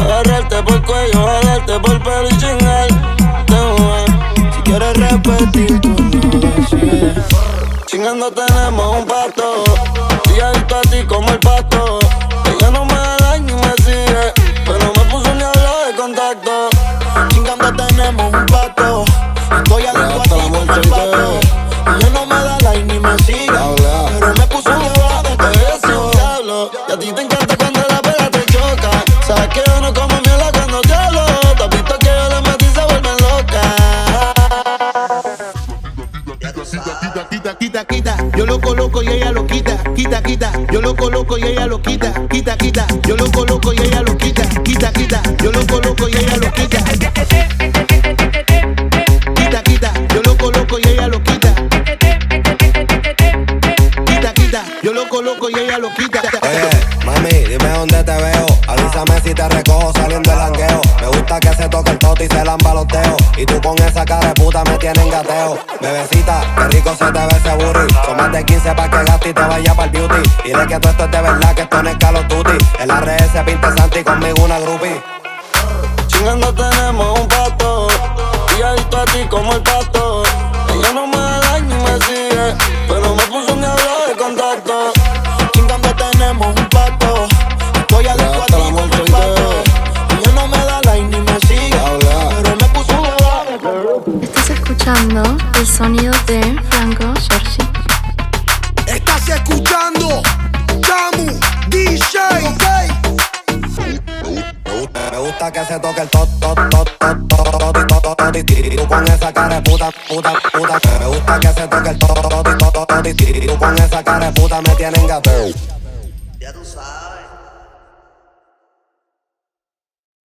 agarrarte por el cuello, jalarte por el pelo y chingarte, si quieres repetir, tú no decides. Chingando tenemos un pacto, y adicto a ti como el pasto. Ella no me da like ni me sigue, pero me puso un diablo de contacto. Chingando tenemos un pacto, estoy adicto a ti como el pasto. Ella no me da like ni me sigue, pero me puso un diablo de contacto. Diablo, y a ti te encanta cuando la pega te choca. Sabes que yo no como mierda cuando te hablo. Te has visto que yo le metí y se vuelven locas. Quita, yo lo coloco y ella lo quita, quita, yo lo coloco y ella lo quita, quita, yo lo coloco y ella lo quita, quita, yo lo coloco y ella lo quita, quita, yo lo coloco y ella lo quita, quita, yo lo coloco y ella lo quita. Oye, mami, dime dónde te veo. Avísame si te recojo saliendo del jangueo. Me gusta que se toque el toto y se lamba los dedos. Y tú con esa cara de puta me tienes gateo. Bebecita, qué rico se te ve ese booty. Son más de 15 pa' que gaste y te vaya pa'l beauty. Dile que todo esto es de verdad, que esto no es Call of Duty. En la red se pinta Santi y conmigo una groupie. Chingando tenemos un pacto, y adicto a ti como el pasto. Ella no me da like ni me sigue, pero me puso un diablo de contacto. Chingando tenemos un pacto, estoy adicto a ti como el pasto. Ella no me da like ni me sigue, pero me puso un diablo. Estás escuchando el sonido de Franco Giorgi. Estás escuchando Tamu DJ. Me gusta que se toque el tot. Y tú con esa cara de puta. Me gusta que se toque el tot. Y tú con esa cara de puta me tienen gateo. Ya tú sabes.